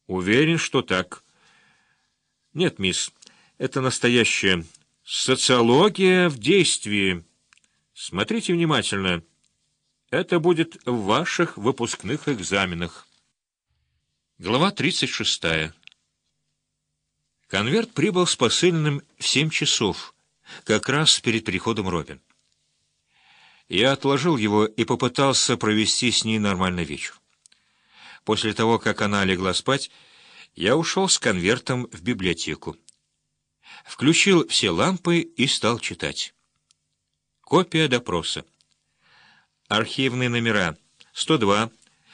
Уверен, что так. Нет, мисс, это настоящая социология в действии. Смотрите внимательно. Это будет в ваших выпускных экзаменах. Глава 36. Конверт прибыл с посыльным в 7 часов, как раз перед приходом Робин. Я отложил его и попытался провести с ней нормальный вечер. После того, как она легла спать, я ушел с конвертом в библиотеку. Включил все лампы и стал читать. Копия допроса. Архивные номера 102,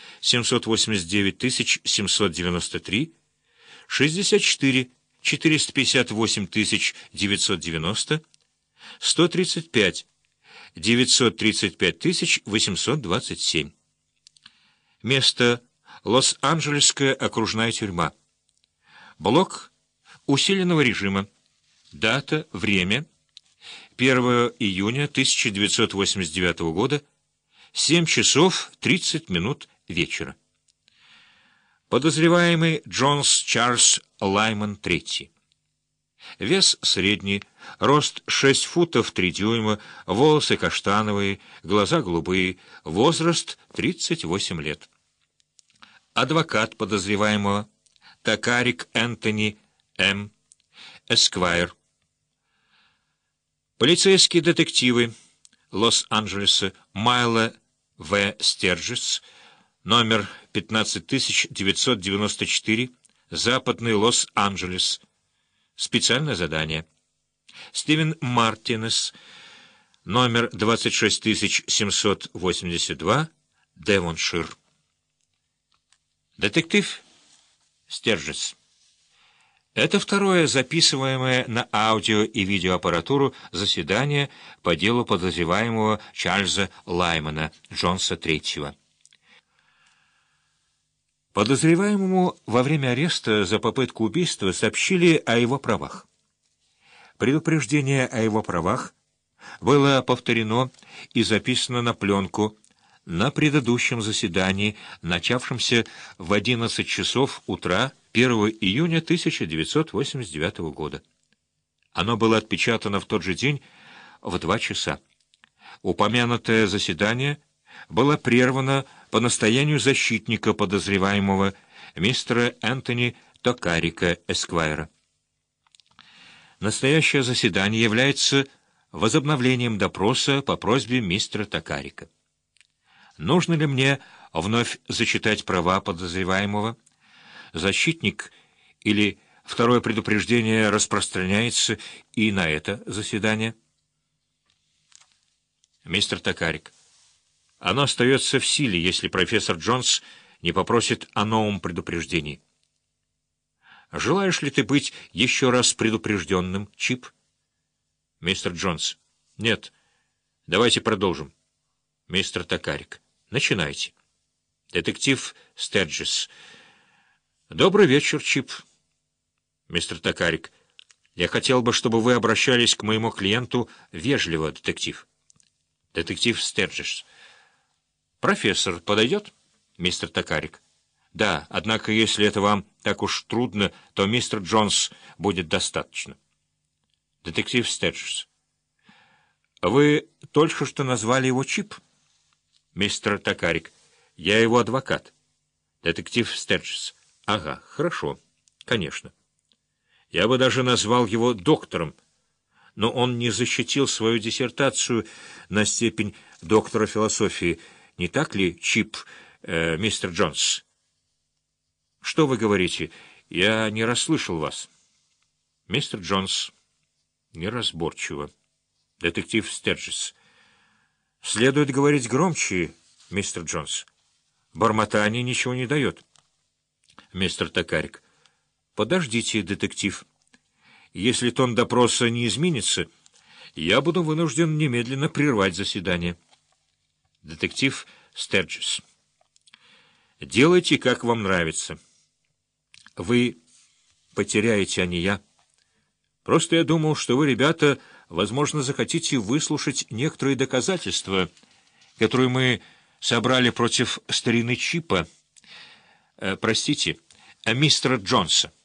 789 793, 64, 458 990, 135, 935 827. Место Лос-Анджелесская окружная тюрьма. Блок усиленного режима. Дата, время 1 июня 1989 года, 7 часов 30 минут вечера. Подозреваемый Джонс Чарльз Лайман III. Вес средний, рост 6 футов 3 дюйма, волосы каштановые, глаза голубые, возраст 38 лет. Адвокат подозреваемого Такарик Энтони М. Эсквайр. Полицейские детективы Лос-Анджелеса Майла В. Стерджес, номер 15994, Западный Лос-Анджелес. Специальное задание. Стивен Мартинес, номер 26782, Девоншир. Детектив Стерджес. Это второе записываемое на аудио и видеоаппаратуру заседание по делу подозреваемого Чарльза Лаймана, Джонса III. Подозреваемому во время ареста за попытку убийства сообщили о его правах. Предупреждение о его правах было повторено и записано на пленку на предыдущем заседании, начавшемся в 11 часов утра 1 июня 1989 года. Оно было отпечатано в тот же день в 2 часа. Упомянутое заседание было прервано по настоянию защитника подозреваемого мистера Энтони Токарика Эсквайра. Настоящее заседание является возобновлением допроса по просьбе мистера Токарика. Нужно ли мне вновь зачитать права подозреваемого? Защитник или второе предупреждение распространяется и на это заседание? Мистер Токарик. Оно остается в силе, если профессор Джонс не попросит о новом предупреждении. Желаешь ли ты быть еще раз предупрежденным, Чип? Мистер Джонс. Нет. Давайте продолжим. Мистер Токарик. Начинайте. Детектив Стерджес. Добрый вечер, Чип. Мистер Токарик. Я хотел бы, чтобы вы обращались к моему клиенту вежливо, детектив. Детектив Стерджес. Профессор подойдет? Мистер Токарик. Да, однако, если это вам так уж трудно, то мистер Джонс будет достаточно. Детектив Стерджес. Вы только что назвали его Чип? Мистер Токарик. Я его адвокат. Детектив Стерджес. Ага, хорошо. Конечно. Я бы даже назвал его доктором, но он не защитил свою диссертацию на степень доктора философии. Не так ли, Чип, мистер Джонс? Что вы говорите? Я не расслышал вас. Мистер Джонс. Неразборчиво. Детектив Стерджес. Следует говорить громче, мистер Джонс. Бормотание ничего не дает. Мистер Токарик. Подождите, детектив. Если тон допроса не изменится, я буду вынужден немедленно прервать заседание. Детектив Стерджес. Делайте, как вам нравится. Вы потеряете, а не я. Просто я думал, что вы, ребята, возможно, захотите выслушать некоторые доказательства, которые мы собрали против старины Чипа. Простите, мистера Джонса.